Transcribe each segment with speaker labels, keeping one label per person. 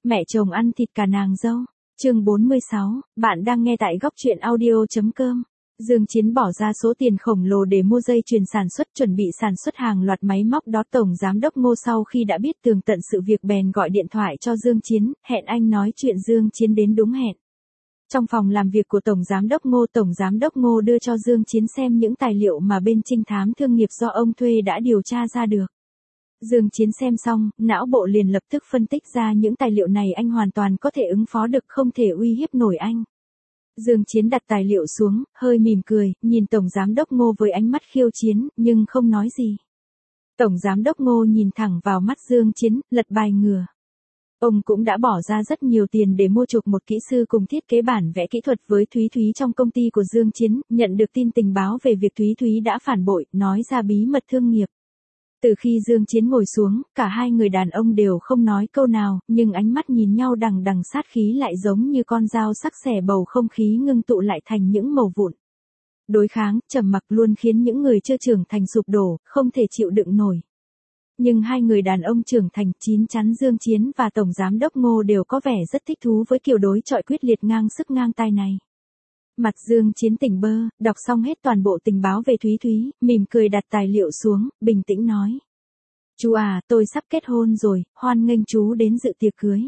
Speaker 1: Mẹ chồng ăn thịt cả nàng dâu. Chương 46, bạn đang nghe tại góc truyện audio.com. Dương Chiến bỏ ra số tiền khổng lồ để mua dây chuyền sản xuất, chuẩn bị sản xuất hàng loạt máy móc đó. Tổng giám đốc Ngô sau khi đã biết tường tận sự việc bèn gọi điện thoại cho Dương Chiến, hẹn anh nói chuyện. Dương Chiến đến đúng hẹn. Trong phòng làm việc của Tổng giám đốc Ngô đưa cho Dương Chiến xem những tài liệu mà bên trinh thám thương nghiệp do ông thuê đã điều tra ra được. Dương Chiến xem xong, não bộ liền lập tức phân tích ra những tài liệu này anh hoàn toàn có thể ứng phó được, không thể uy hiếp nổi anh. Dương Chiến đặt tài liệu xuống, hơi mỉm cười, nhìn Tổng giám đốc Ngô với ánh mắt khiêu chiến, nhưng không nói gì. Tổng giám đốc Ngô nhìn thẳng vào mắt Dương Chiến, lật bài ngửa. Ông cũng đã bỏ ra rất nhiều tiền để mua chuộc một kỹ sư cùng thiết kế bản vẽ kỹ thuật với Thúy Thúy trong công ty của Dương Chiến, nhận được tin tình báo về việc Thúy Thúy đã phản bội, nói ra bí mật thương nghiệp. Từ khi Dương Chiến ngồi xuống, cả hai người đàn ông đều không nói câu nào, nhưng ánh mắt nhìn nhau đằng đằng sát khí lại giống như con dao sắc xẻ bầu không khí ngưng tụ lại thành những mẩu vụn. Đối kháng, trầm mặc luôn khiến những người chưa trưởng thành sụp đổ, không thể chịu đựng nổi. Nhưng hai người đàn ông trưởng thành, chín chắn Dương Chiến và Tổng giám đốc Ngô đều có vẻ rất thích thú với kiểu đối chọi quyết liệt ngang sức ngang tai này. Mặt Dương Chiến tỉnh bơ, đọc xong hết toàn bộ tình báo về Thúy Thúy, mỉm cười đặt tài liệu xuống, bình tĩnh nói. Chú à, tôi sắp kết hôn rồi, hoan nghênh chú đến dự tiệc cưới.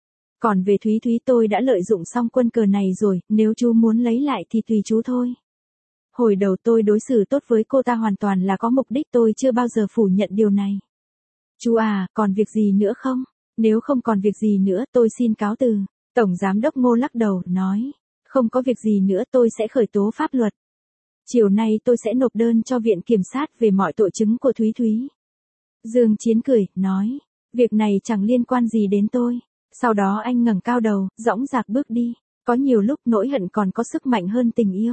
Speaker 1: Còn về Thúy Thúy, tôi đã lợi dụng xong quân cờ này rồi, nếu chú muốn lấy lại thì tùy chú thôi. Hồi đầu tôi đối xử tốt với cô ta hoàn toàn là có mục đích, tôi chưa bao giờ phủ nhận điều này. Chú à, còn việc gì nữa không? Nếu không còn việc gì nữa, tôi xin cáo từ. Tổng giám đốc Ngô lắc đầu, nói. Không có việc gì nữa, tôi sẽ khởi tố pháp luật. Chiều nay tôi sẽ nộp đơn cho viện kiểm sát về mọi tội chứng của Thúy Thúy. Dương Chiến cười, nói. Việc này chẳng liên quan gì đến tôi. Sau đó anh ngẩng cao đầu, dõng dạc bước đi. Có nhiều lúc nỗi hận còn có sức mạnh hơn tình yêu.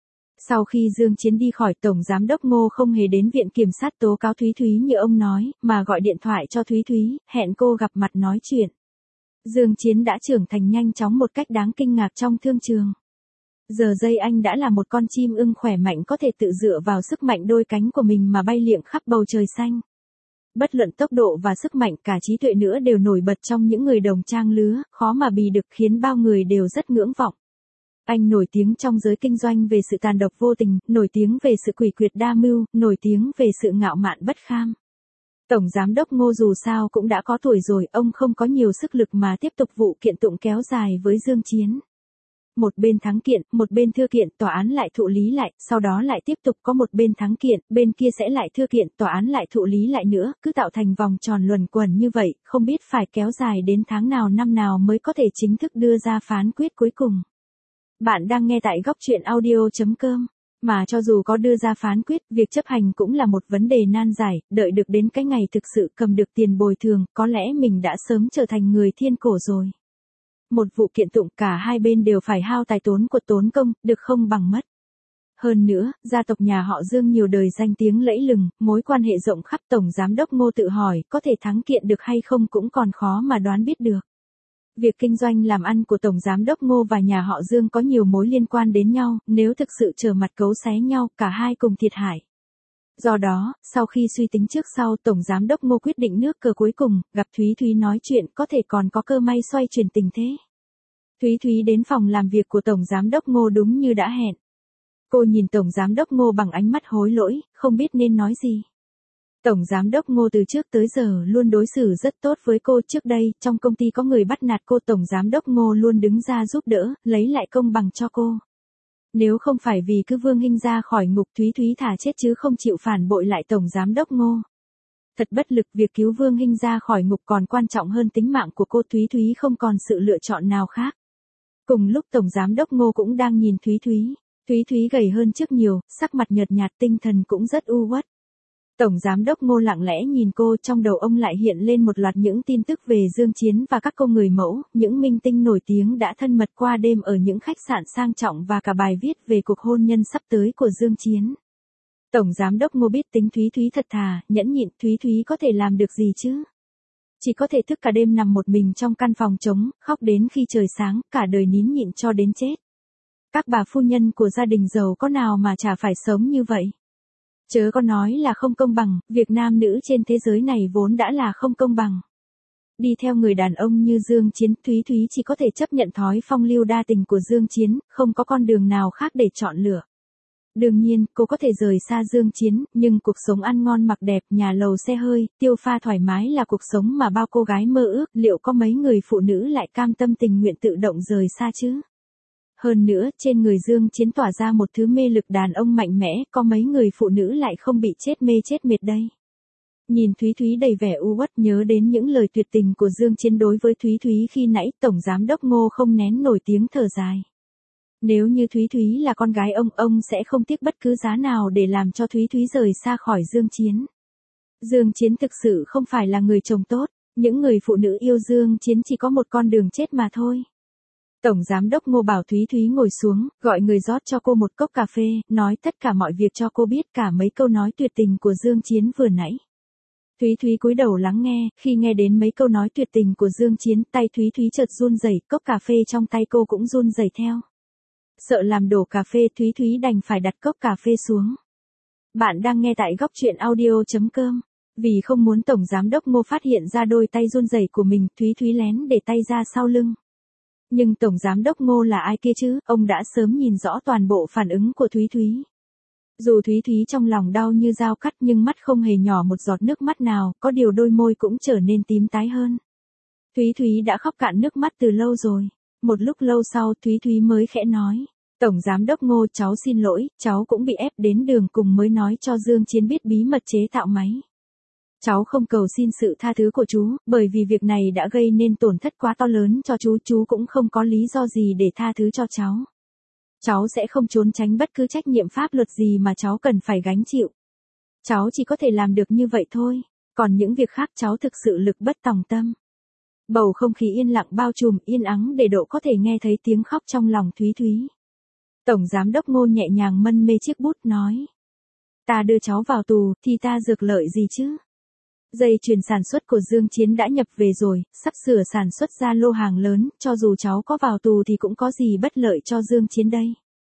Speaker 1: Sau khi Dương Chiến đi khỏi, Tổng giám đốc Ngô không hề đến viện kiểm sát tố cáo Thúy Thúy như ông nói, mà gọi điện thoại cho Thúy Thúy, hẹn cô gặp mặt nói chuyện. Dương Chiến đã trưởng thành nhanh chóng một cách đáng kinh ngạc trong thương trường. Giờ đây anh đã là một con chim ưng khỏe mạnh, có thể tự dựa vào sức mạnh đôi cánh của mình mà bay liệng khắp bầu trời xanh. Bất luận tốc độ và sức mạnh, cả trí tuệ nữa đều nổi bật trong những người đồng trang lứa, khó mà bì được, khiến bao người đều rất ngưỡng vọng. Anh nổi tiếng trong giới kinh doanh về sự tàn độc vô tình, nổi tiếng về sự quỷ quyệt đa mưu, nổi tiếng về sự ngạo mạn bất kham. Tổng giám đốc Ngô dù sao cũng đã có tuổi rồi, ông không có nhiều sức lực mà tiếp tục vụ kiện tụng kéo dài với Dương Chiến. Một bên thắng kiện, một bên thưa kiện, tòa án lại thụ lý lại, sau đó lại tiếp tục có một bên thắng kiện, bên kia sẽ lại thưa kiện, tòa án lại thụ lý lại nữa, cứ tạo thành vòng tròn luẩn quẩn như vậy, không biết phải kéo dài đến tháng nào năm nào mới có thể chính thức đưa ra phán quyết cuối cùng. Bạn đang nghe tại góc truyện audio.com. Mà cho dù có đưa ra phán quyết, việc chấp hành cũng là một vấn đề nan giải, đợi được đến cái ngày thực sự cầm được tiền bồi thường, có lẽ mình đã sớm trở thành người thiên cổ rồi. Một vụ kiện tụng, cả hai bên đều phải hao tài tốn của tốn công, được không bằng mất. Hơn nữa, gia tộc nhà họ Dương nhiều đời danh tiếng lẫy lừng, mối quan hệ rộng khắp. Tổng giám đốc Ngô tự hỏi, có thể thắng kiện được hay không cũng còn khó mà đoán biết được. Việc kinh doanh làm ăn của Tổng giám đốc Ngô và nhà họ Dương có nhiều mối liên quan đến nhau, nếu thực sự trở mặt cấu xé nhau, cả hai cùng thiệt hại. Do đó, sau khi suy tính trước sau, Tổng giám đốc Ngô quyết định nước cờ cuối cùng, gặp Thúy Thúy nói chuyện, có thể còn có cơ may xoay chuyển tình thế. Thúy Thúy đến phòng làm việc của Tổng giám đốc Ngô đúng như đã hẹn. Cô nhìn Tổng giám đốc Ngô bằng ánh mắt hối lỗi, không biết nên nói gì. Tổng giám đốc Ngô từ trước tới giờ luôn đối xử rất tốt với cô. Trước đây, trong công ty có người bắt nạt cô, Tổng giám đốc Ngô luôn đứng ra giúp đỡ, lấy lại công bằng cho cô. Nếu không phải vì cứ Vương Hinh ra khỏi ngục, Thúy Thúy thà chết chứ không chịu phản bội lại Tổng giám đốc Ngô. Thật bất lực, việc cứu Vương Hinh ra khỏi ngục còn quan trọng hơn tính mạng của cô. Thúy Thúy không còn sự lựa chọn nào khác. Cùng lúc Tổng giám đốc Ngô cũng đang nhìn Thúy Thúy. Thúy Thúy gầy hơn trước nhiều, sắc mặt nhợt nhạt, tinh thần cũng rất u uất. Tổng giám đốc Ngô lặng lẽ nhìn cô, trong đầu ông lại hiện lên một loạt những tin tức về Dương Chiến và các cô người mẫu, những minh tinh nổi tiếng đã thân mật qua đêm ở những khách sạn sang trọng và cả bài viết về cuộc hôn nhân sắp tới của Dương Chiến. Tổng giám đốc Ngô biết tính Thúy Thúy thật thà, nhẫn nhịn. Thúy Thúy có thể làm được gì chứ? Chỉ có thể thức cả đêm nằm một mình trong căn phòng trống, khóc đến khi trời sáng, cả đời nín nhịn cho đến chết. Các bà phu nhân của gia đình giàu có nào mà chả phải sống như vậy? Chớ có nói là không công bằng, việc nam nữ trên thế giới này vốn đã là không công bằng. Đi theo người đàn ông như Dương Chiến, Thúy Thúy chỉ có thể chấp nhận thói phong lưu đa tình của Dương Chiến, không có con đường nào khác để chọn lựa. Đương nhiên, cô có thể rời xa Dương Chiến, nhưng cuộc sống ăn ngon mặc đẹp, nhà lầu xe hơi, tiêu pha thoải mái là cuộc sống mà bao cô gái mơ ước, liệu có mấy người phụ nữ lại cam tâm tình nguyện tự động rời xa chứ? Hơn nữa, trên người Dương Chiến tỏa ra một thứ mê lực đàn ông mạnh mẽ, có mấy người phụ nữ lại không bị chết mê chết mệt đây. Nhìn Thúy Thúy đầy vẻ u uất, nhớ đến những lời tuyệt tình của Dương Chiến đối với Thúy Thúy khi nãy, Tổng Giám đốc Ngô không nén nổi tiếng thở dài. Nếu như Thúy Thúy là con gái ông sẽ không tiếc bất cứ giá nào để làm cho Thúy Thúy rời xa khỏi Dương Chiến. Dương Chiến thực sự không phải là người chồng tốt, những người phụ nữ yêu Dương Chiến chỉ có một con đường chết mà thôi. Tổng Giám đốc Ngô bảo Thúy Thúy ngồi xuống, gọi người rót cho cô một cốc cà phê, nói tất cả mọi việc cho cô biết, cả mấy câu nói tuyệt tình của Dương Chiến vừa nãy. Thúy Thúy cúi đầu lắng nghe, khi nghe đến mấy câu nói tuyệt tình của Dương Chiến, tay Thúy Thúy chợt run rẩy, cốc cà phê trong tay cô cũng run rẩy theo. Sợ làm đổ cà phê, Thúy Thúy đành phải đặt cốc cà phê xuống. Bạn đang nghe tại góc truyện audio.com. Vì không muốn Tổng Giám đốc Ngô phát hiện ra đôi tay run rẩy của mình, Thúy Thúy lén để tay ra sau lưng. Nhưng Tổng Giám đốc Ngô là ai kia chứ, ông đã sớm nhìn rõ toàn bộ phản ứng của Thúy Thúy. Dù Thúy Thúy trong lòng đau như dao cắt nhưng mắt không hề nhỏ một giọt nước mắt nào, có điều đôi môi cũng trở nên tím tái hơn. Thúy Thúy đã khóc cạn nước mắt từ lâu rồi. Một lúc lâu sau Thúy Thúy mới khẽ nói. Tổng Giám đốc Ngô, cháu xin lỗi, cháu cũng bị ép đến đường cùng mới nói cho Dương Chiến biết bí mật chế tạo máy. Cháu không cầu xin sự tha thứ của chú, bởi vì việc này đã gây nên tổn thất quá to lớn cho chú cũng không có lý do gì để tha thứ cho cháu. Cháu sẽ không trốn tránh bất cứ trách nhiệm pháp luật gì mà cháu cần phải gánh chịu. Cháu chỉ có thể làm được như vậy thôi, còn những việc khác cháu thực sự lực bất tòng tâm. Bầu không khí yên lặng bao trùm, yên ắng để độ có thể nghe thấy tiếng khóc trong lòng Thúy Thúy. Tổng Giám đốc Ngô nhẹ nhàng mân mê chiếc bút nói. Ta đưa cháu vào tù, thì ta được lợi gì chứ? Dây chuyền sản xuất của Dương Chiến đã nhập về rồi, sắp sửa sản xuất ra lô hàng lớn, cho dù cháu có vào tù thì cũng có gì bất lợi cho Dương Chiến đây.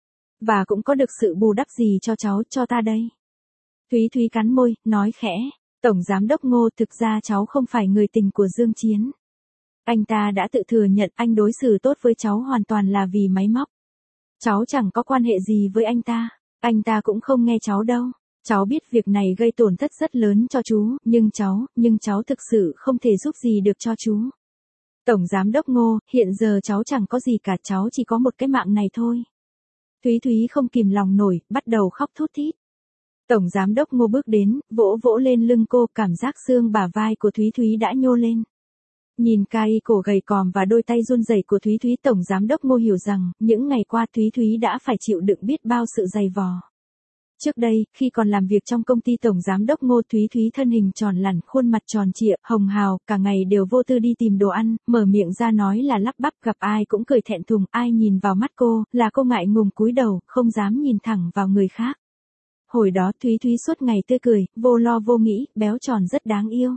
Speaker 1: Và cũng có được sự bù đắp gì cho cháu, cho ta đây. Thúy Thúy cắn môi, nói khẽ. Tổng Giám đốc Ngô, thực ra cháu không phải người tình của Dương Chiến. Anh ta đã tự thừa nhận anh đối xử tốt với cháu hoàn toàn là vì máy móc. Cháu chẳng có quan hệ gì với anh ta cũng không nghe cháu đâu. Cháu biết việc này gây tổn thất rất lớn cho chú, nhưng cháu thực sự không thể giúp gì được cho chú. Tổng Giám đốc Ngô, hiện giờ cháu chẳng có gì cả, cháu chỉ có một cái mạng này thôi. Thúy Thúy không kìm lòng nổi, bắt đầu khóc thút thít. Tổng Giám đốc Ngô bước đến, vỗ vỗ lên lưng cô, cảm giác xương bả vai của Thúy Thúy đã nhô lên. Nhìn cái cổ gầy còm và đôi tay run rẩy của Thúy Thúy, Tổng Giám đốc Ngô hiểu rằng, những ngày qua Thúy Thúy đã phải chịu đựng biết bao sự dày vò. Trước đây, khi còn làm việc trong công ty Tổng Giám đốc Ngô, Thúy Thúy thân hình tròn lẳn, khuôn mặt tròn trịa, hồng hào, cả ngày đều vô tư đi tìm đồ ăn, mở miệng ra nói là lắp bắp, gặp ai cũng cười thẹn thùng, ai nhìn vào mắt cô, là cô ngại ngùng cúi đầu, không dám nhìn thẳng vào người khác. Hồi đó Thúy Thúy suốt ngày tươi cười, vô lo vô nghĩ, béo tròn rất đáng yêu.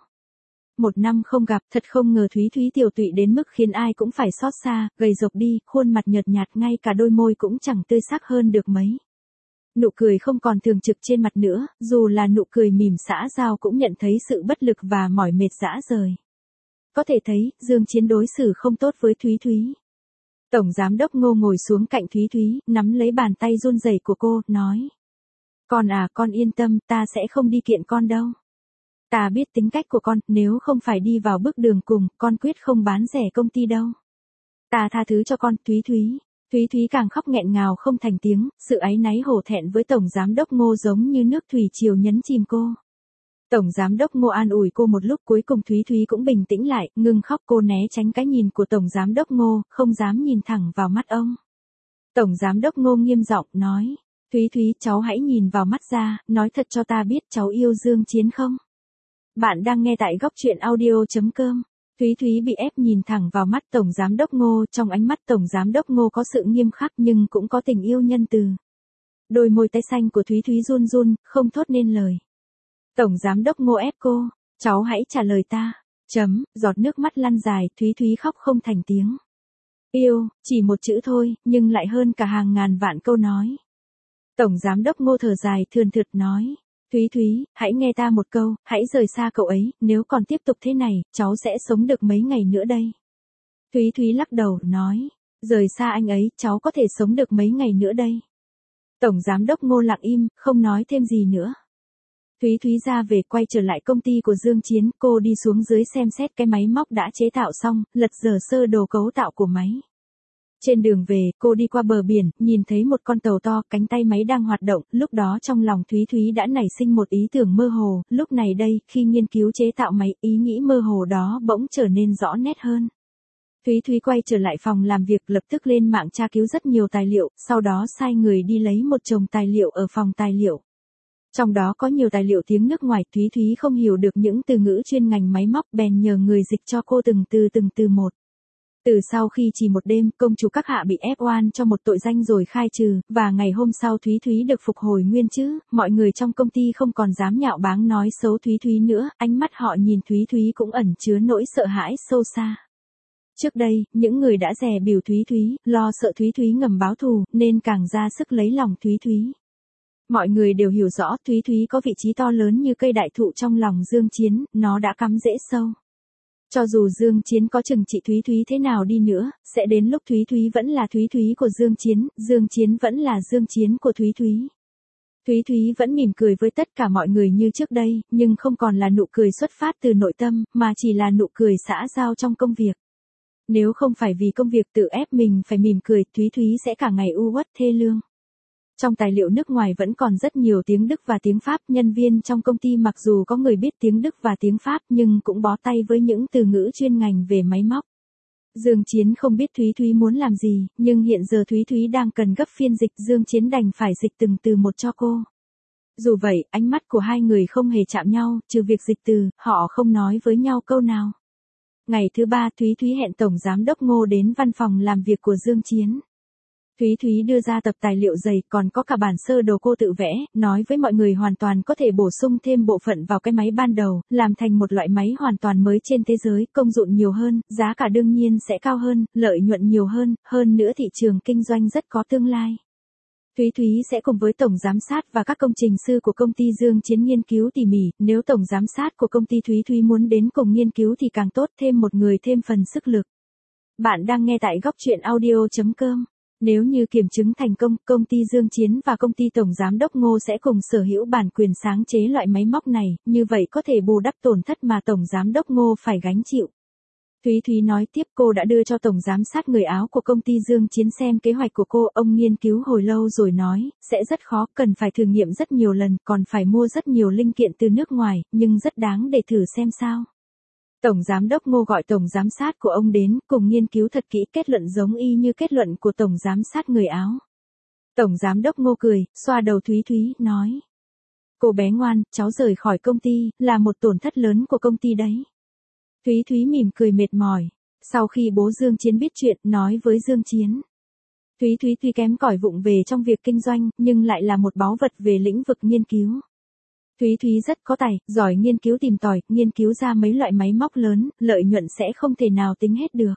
Speaker 1: Một năm không gặp, thật không ngờ Thúy Thúy tiều tụy đến mức khiến ai cũng phải xót xa, gầy rộc đi, khuôn mặt nhợt nhạt, ngay cả đôi môi cũng chẳng tươi sắc hơn được mấy. Nụ cười không còn thường trực trên mặt nữa, dù là nụ cười mỉm xã giao cũng nhận thấy sự bất lực và mỏi mệt rã rời. Có thể thấy, Dương Chiến đối xử không tốt với Thúy Thúy. Tổng Giám đốc Ngô ngồi xuống cạnh Thúy Thúy, nắm lấy bàn tay run rẩy của cô, nói. Con à, con yên tâm, ta sẽ không đi kiện con đâu. Ta biết tính cách của con, nếu không phải đi vào bước đường cùng, con quyết không bán rẻ công ty đâu. Ta tha thứ cho con, Thúy Thúy. Thúy Thúy càng khóc nghẹn ngào không thành tiếng, sự áy náy hổ thẹn với Tổng Giám đốc Ngô giống như nước thủy triều nhấn chìm cô. Tổng Giám đốc Ngô an ủi cô một lúc, cuối cùng Thúy Thúy cũng bình tĩnh lại, ngừng khóc. Cô né tránh cái nhìn của Tổng Giám đốc Ngô, không dám nhìn thẳng vào mắt ông. Tổng Giám đốc Ngô nghiêm giọng nói, Thúy Thúy, cháu hãy nhìn vào mắt ra, nói thật cho ta biết cháu yêu Dương Chiến không? Bạn đang nghe tại góc truyện audio.com. Thúy Thúy bị ép nhìn thẳng vào mắt Tổng Giám đốc Ngô, trong ánh mắt Tổng Giám đốc Ngô có sự nghiêm khắc nhưng cũng có tình yêu nhân từ. Đôi môi tái xanh của Thúy Thúy run run, không thốt nên lời. Tổng Giám đốc Ngô ép cô, cháu hãy trả lời ta. Giọt nước mắt lăn dài, Thúy Thúy khóc không thành tiếng. Yêu, chỉ một chữ thôi, nhưng lại hơn cả hàng ngàn vạn câu nói. Tổng Giám đốc Ngô thở dài, thườn thượt nói. Thúy Thúy, hãy nghe ta một câu, hãy rời xa cậu ấy, nếu còn tiếp tục thế này, cháu sẽ sống được mấy ngày nữa đây. Thúy Thúy lắc đầu, nói, rời xa anh ấy, cháu có thể sống được mấy ngày nữa đây. Tổng giám đốc Ngô lặng im, không nói thêm gì nữa. Thúy Thúy ra về quay trở lại công ty của Dương Chiến, cô đi xuống dưới xem xét cái máy móc đã chế tạo xong, lật dở sơ đồ cấu tạo của máy. Trên đường về, cô đi qua bờ biển, nhìn thấy một con tàu to, cánh tay máy đang hoạt động, lúc đó trong lòng Thúy Thúy đã nảy sinh một ý tưởng mơ hồ, lúc này đây, khi nghiên cứu chế tạo máy, ý nghĩ mơ hồ đó bỗng trở nên rõ nét hơn. Thúy Thúy quay trở lại phòng làm việc, lập tức lên mạng tra cứu rất nhiều tài liệu, sau đó sai người đi lấy một chồng tài liệu ở phòng tài liệu. Trong đó có nhiều tài liệu tiếng nước ngoài, Thúy Thúy không hiểu được những từ ngữ chuyên ngành máy móc, bèn nhờ người dịch cho cô từng từ một. Từ sau khi chỉ một đêm, công chủ các hạ bị ép oan cho một tội danh rồi khai trừ, và ngày hôm sau Thúy Thúy được phục hồi nguyên chữ, mọi người trong công ty không còn dám nhạo báng nói xấu Thúy Thúy nữa, ánh mắt họ nhìn Thúy Thúy cũng ẩn chứa nỗi sợ hãi sâu xa. Trước đây, những người đã dè bỉu Thúy Thúy, lo sợ Thúy Thúy ngầm báo thù, nên càng ra sức lấy lòng Thúy Thúy. Mọi người đều hiểu rõ Thúy Thúy có vị trí to lớn như cây đại thụ trong lòng Dương Chiến, nó đã cắm rễ sâu. Cho dù Dương Chiến có trừng trị Thúy Thúy thế nào đi nữa, sẽ đến lúc Thúy Thúy vẫn là Thúy Thúy của Dương Chiến vẫn là Dương Chiến của Thúy Thúy. Thúy Thúy vẫn mỉm cười với tất cả mọi người như trước đây, nhưng không còn là nụ cười xuất phát từ nội tâm, mà chỉ là nụ cười xã giao trong công việc. Nếu không phải vì công việc tự ép mình phải mỉm cười, Thúy Thúy sẽ cả ngày u uất thê lương. Trong tài liệu nước ngoài vẫn còn rất nhiều tiếng Đức và tiếng Pháp, nhân viên trong công ty mặc dù có người biết tiếng Đức và tiếng Pháp nhưng cũng bó tay với những từ ngữ chuyên ngành về máy móc. Dương Chiến không biết Thúy Thúy muốn làm gì, nhưng hiện giờ Thúy Thúy đang cần gấp phiên dịch, Dương Chiến đành phải dịch từng từ một cho cô. Dù vậy, ánh mắt của hai người không hề chạm nhau, trừ việc dịch từ, họ không nói với nhau câu nào. Ngày thứ ba, Thúy Thúy hẹn Tổng Giám đốc Ngô đến văn phòng làm việc của Dương Chiến. Thúy Thúy đưa ra tập tài liệu dày, còn có cả bản sơ đồ cô tự vẽ, nói với mọi người hoàn toàn có thể bổ sung thêm bộ phận vào cái máy ban đầu, làm thành một loại máy hoàn toàn mới trên thế giới, công dụng nhiều hơn, giá cả đương nhiên sẽ cao hơn, lợi nhuận nhiều hơn nữa thị trường kinh doanh rất có tương lai. Thúy Thúy sẽ cùng với Tổng Giám sát và các công trình sư của công ty Dương Chiến nghiên cứu tỉ mỉ, nếu Tổng Giám sát của công ty Thúy Thúy muốn đến cùng nghiên cứu thì càng tốt, thêm một người thêm phần sức lực. Bạn đang nghe tại góc truyện audio.com. Nếu như kiểm chứng thành công, công ty Dương Chiến và công ty Tổng Giám đốc Ngô sẽ cùng sở hữu bản quyền sáng chế loại máy móc này, như vậy có thể bù đắp tổn thất mà Tổng Giám đốc Ngô phải gánh chịu. Thúy Thúy nói tiếp, cô đã đưa cho Tổng Giám sát người Áo của công ty Dương Chiến xem kế hoạch của cô, ông nghiên cứu hồi lâu rồi nói, sẽ rất khó, cần phải thử nghiệm rất nhiều lần, còn phải mua rất nhiều linh kiện từ nước ngoài, nhưng rất đáng để thử xem sao. Tổng Giám đốc Ngô gọi Tổng Giám sát của ông đến, cùng nghiên cứu thật kỹ, kết luận giống y như kết luận của Tổng Giám sát người Áo. Tổng Giám đốc Ngô cười, xoa đầu Thúy Thúy, nói. Cô bé ngoan, cháu rời khỏi công ty, là một tổn thất lớn của công ty đấy. Thúy Thúy mỉm cười mệt mỏi. Sau khi bố Dương Chiến biết chuyện, nói với Dương Chiến. Thúy Thúy tuy kém cỏi vụng về trong việc kinh doanh, nhưng lại là một báu vật về lĩnh vực nghiên cứu. Thúy Thúy rất có tài, giỏi nghiên cứu tìm tòi, nghiên cứu ra mấy loại máy móc lớn, lợi nhuận sẽ không thể nào tính hết được.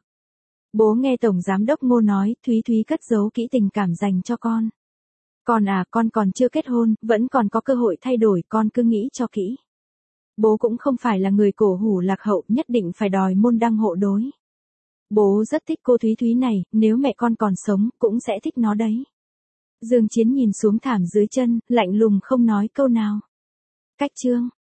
Speaker 1: Bố nghe Tổng Giám đốc Ngô nói, Thúy Thúy cất giấu kỹ tình cảm dành cho con. Con à, con còn chưa kết hôn, vẫn còn có cơ hội thay đổi, con cứ nghĩ cho kỹ. Bố cũng không phải là người cổ hủ lạc hậu, nhất định phải đòi môn đăng hộ đối. Bố rất thích cô Thúy Thúy này, nếu mẹ con còn sống, cũng sẽ thích nó đấy. Dương Chiến nhìn xuống thảm dưới chân, lạnh lùng không nói câu nào. Cách chương